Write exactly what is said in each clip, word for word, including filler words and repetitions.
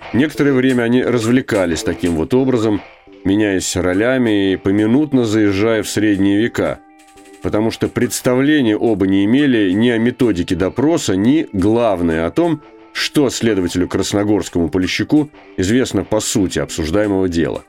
Некоторое время они развлекались таким вот образом, меняясь ролями и поминутно заезжая в средние века, потому что представления оба не имели ни о методике допроса, ни, главное, о том, что следователю Красногорскому Полищуку известно по сути обсуждаемого дела.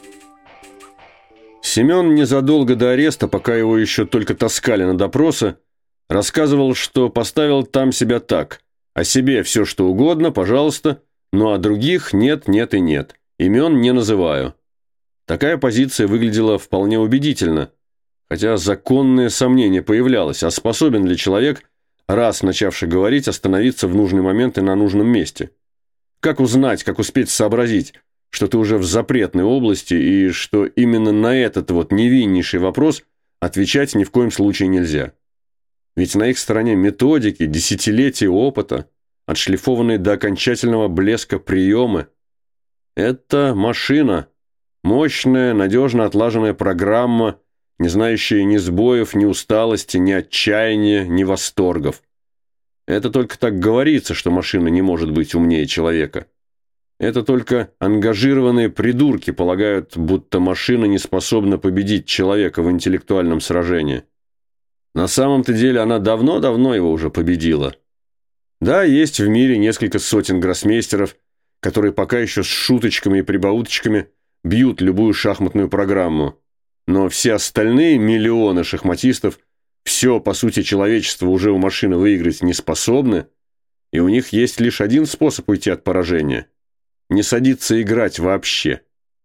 Семен незадолго до ареста, пока его еще только таскали на допросы, рассказывал, что поставил там себя так: о себе все что угодно, пожалуйста, но о других нет, нет и нет, имен не называю. Такая позиция выглядела вполне убедительно, хотя законное сомнение появлялось, а способен ли человек, раз начавший говорить, остановиться в нужный момент и на нужном месте? Как узнать, как успеть сообразить, что ты уже в запретной области и что именно на этот вот невиннейший вопрос отвечать ни в коем случае нельзя? Ведь на их стороне методики, десятилетия опыта, отшлифованные до окончательного блеска приемы. Это машина, мощная, надежно отлаженная программа, не знающая ни сбоев, ни усталости, ни отчаяния, ни восторгов. Это только так говорится, что машина не может быть умнее человека. Это только ангажированные придурки полагают, будто машина не способна победить человека в интеллектуальном сражении. На самом-то деле она давно-давно его уже победила. Да, есть в мире несколько сотен гроссмейстеров, которые пока еще с шуточками и прибауточками бьют любую шахматную программу. Но все остальные миллионы шахматистов все, по сути, человечество уже у машины выиграть не способны, и у них есть лишь один способ уйти от поражения – не садиться играть вообще.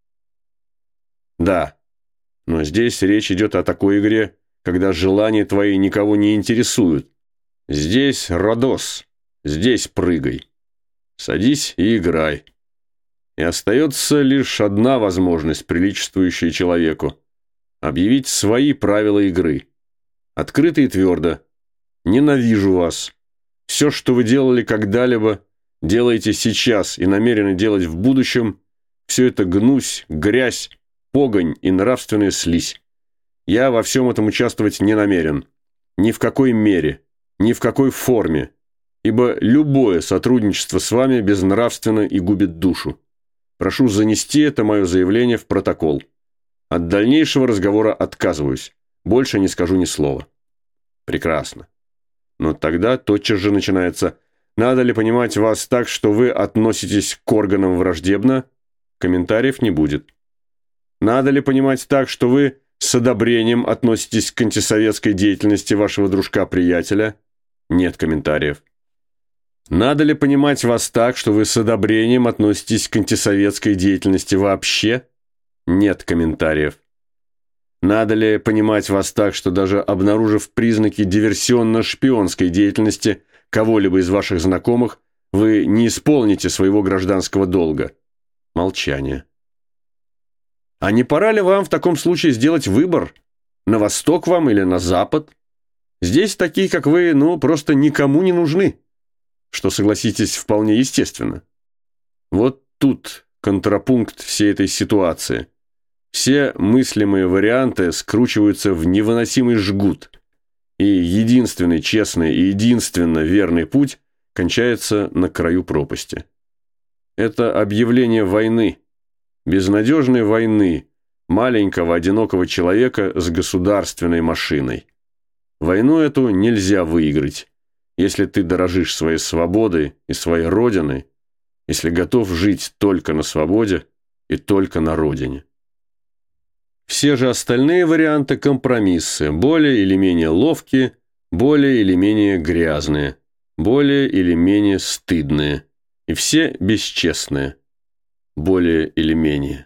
Да, но здесь речь идет о такой игре, когда желания твои никого не интересуют. Здесь Родос, здесь прыгай. Садись и играй. И остается лишь одна возможность, приличествующая человеку – объявить свои правила игры. Открыто и твердо. Ненавижу вас. Все, что вы делали когда-либо, делаете сейчас и намерены делать в будущем, все это гнусь, грязь, погонь и нравственная слизь. Я во всем этом участвовать не намерен. Ни в какой мере, ни в какой форме, ибо любое сотрудничество с вами безнравственно и губит душу. Прошу занести это мое заявление в протокол. От дальнейшего разговора отказываюсь. Больше не скажу ни слова. Прекрасно. Но тогда тотчас же начинается: надо ли понимать вас так, что вы относитесь к органам враждебно? Комментариев не будет. Надо ли понимать так, что вы с одобрением относитесь к антисоветской деятельности вашего дружка-приятеля? Нет комментариев. Надо ли понимать вас так, что вы с одобрением относитесь к антисоветской деятельности вообще? Нет комментариев. Надо ли понимать вас так, что даже обнаружив признаки диверсионно-шпионской деятельности кого-либо из ваших знакомых, вы не исполните своего гражданского долга? Молчание. А не пора ли вам в таком случае сделать выбор? На восток вам или на запад? Здесь такие, как вы, ну, просто никому не нужны. Что, согласитесь, вполне естественно. Вот тут контрапункт всей этой ситуации. Все мыслимые варианты скручиваются в невыносимый жгут, и единственный честный и единственно верный путь кончается на краю пропасти. Это объявление войны, безнадежной войны, маленького одинокого человека с государственной машиной. Войну эту нельзя выиграть, если ты дорожишь своей свободой и своей родиной, если готов жить только на свободе и только на родине. Все же остальные варианты – компромиссы, более или менее ловкие, более или менее грязные, более или менее стыдные, и все бесчестные, более или менее.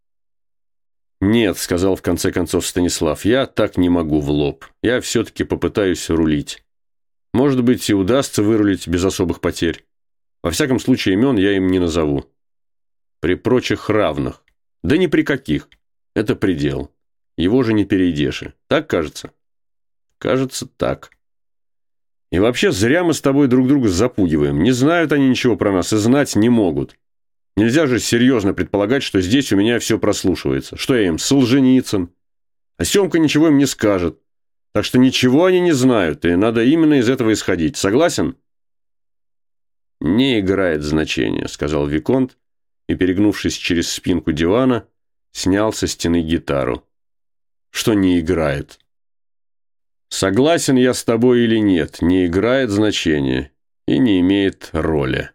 «Нет», – сказал в конце концов Станислав, – «я так не могу в лоб, я все-таки попытаюсь рулить. Может быть, и удастся вырулить без особых потерь. Во всяком случае, имен я им не назову. При прочих равных, да ни при каких. Это предел. Его же не перейдешь. Так кажется? Кажется, так. И вообще зря мы с тобой друг друга запугиваем. Не знают они ничего про нас и знать не могут. Нельзя же серьезно предполагать, что здесь у меня все прослушивается. Что я им, Солженицын? А Семка ничего им не скажет. Так что ничего они не знают, и надо именно из этого исходить. Согласен? Не играет значения, сказал виконт, и, перегнувшись через спинку дивана, снял со стены гитару. Что не играет? Согласен я с тобой или нет, не играет значения и не имеет роли.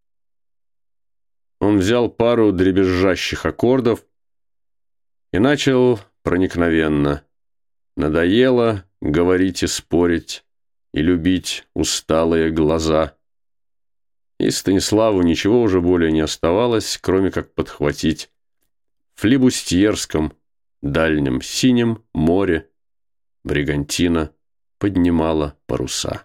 Он взял пару дребезжащих аккордов и начал проникновенно. Надоело говорить и спорить, и любить усталые глаза. И Станиславу ничего уже более не оставалось, кроме как подхватить в флибустьерском дальнем синем море бригантина поднимала паруса.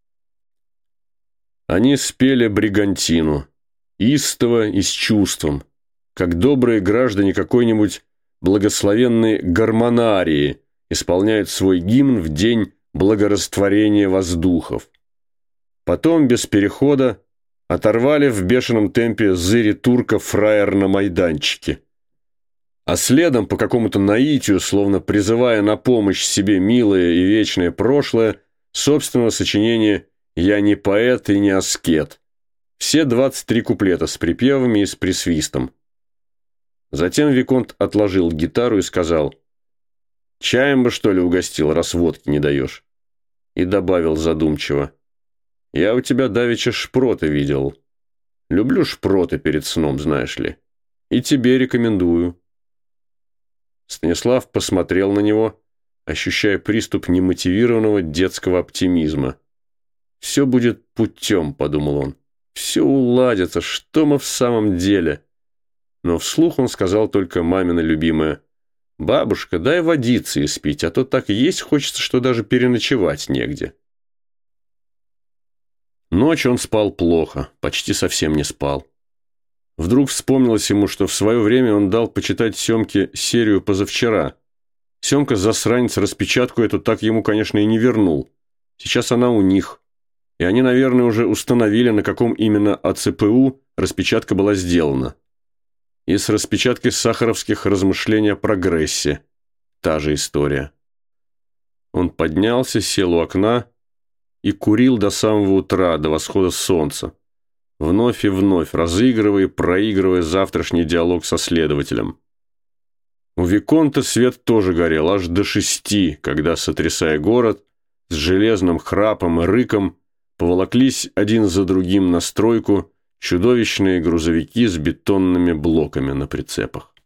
Они спели бригантину, истово и с чувством, как добрые граждане какой-нибудь благословенной гармонарии исполняют свой гимн в день благорастворения воздухов. Потом, без перехода, оторвали в бешеном темпе зыри турка фраер на майданчике. А следом, по какому-то наитию, словно призывая на помощь себе милое и вечное прошлое, собственного сочинения «Я не поэт и не аскет». Все двадцать три куплета с припевами и с присвистом. Затем виконт отложил гитару и сказал: «Чаем бы, что ли, угостил, раз водки не даешь?» И добавил задумчиво: «Я у тебя давеча шпроты видел. Люблю шпроты перед сном, знаешь ли. И тебе рекомендую». Станислав посмотрел на него, ощущая приступ немотивированного детского оптимизма. «Все будет путем», — подумал он. «Все уладится, что мы в самом деле?» Но вслух он сказал только мамина любимое: «Бабушка, дай водицы испить, а то так есть хочется, что даже переночевать негде». Ночь он спал плохо, почти совсем не спал. Вдруг вспомнилось ему, что в свое время он дал почитать Семке серию «Позавчера». Семка, засранец, распечатку эту так ему, конечно, и не вернул. Сейчас она у них. И они, наверное, уже установили, на каком именно АЦПУ распечатка была сделана. И с распечаткой сахаровских размышлений о прогрессе. Та же история. Он поднялся, сел у окна и курил до самого утра, до восхода солнца, вновь и вновь разыгрывая и проигрывая завтрашний диалог со следователем. У виконта свет тоже горел аж до шести, когда, сотрясая город, с железным храпом и рыком поволоклись один за другим на стройку чудовищные грузовики с бетонными блоками на прицепах.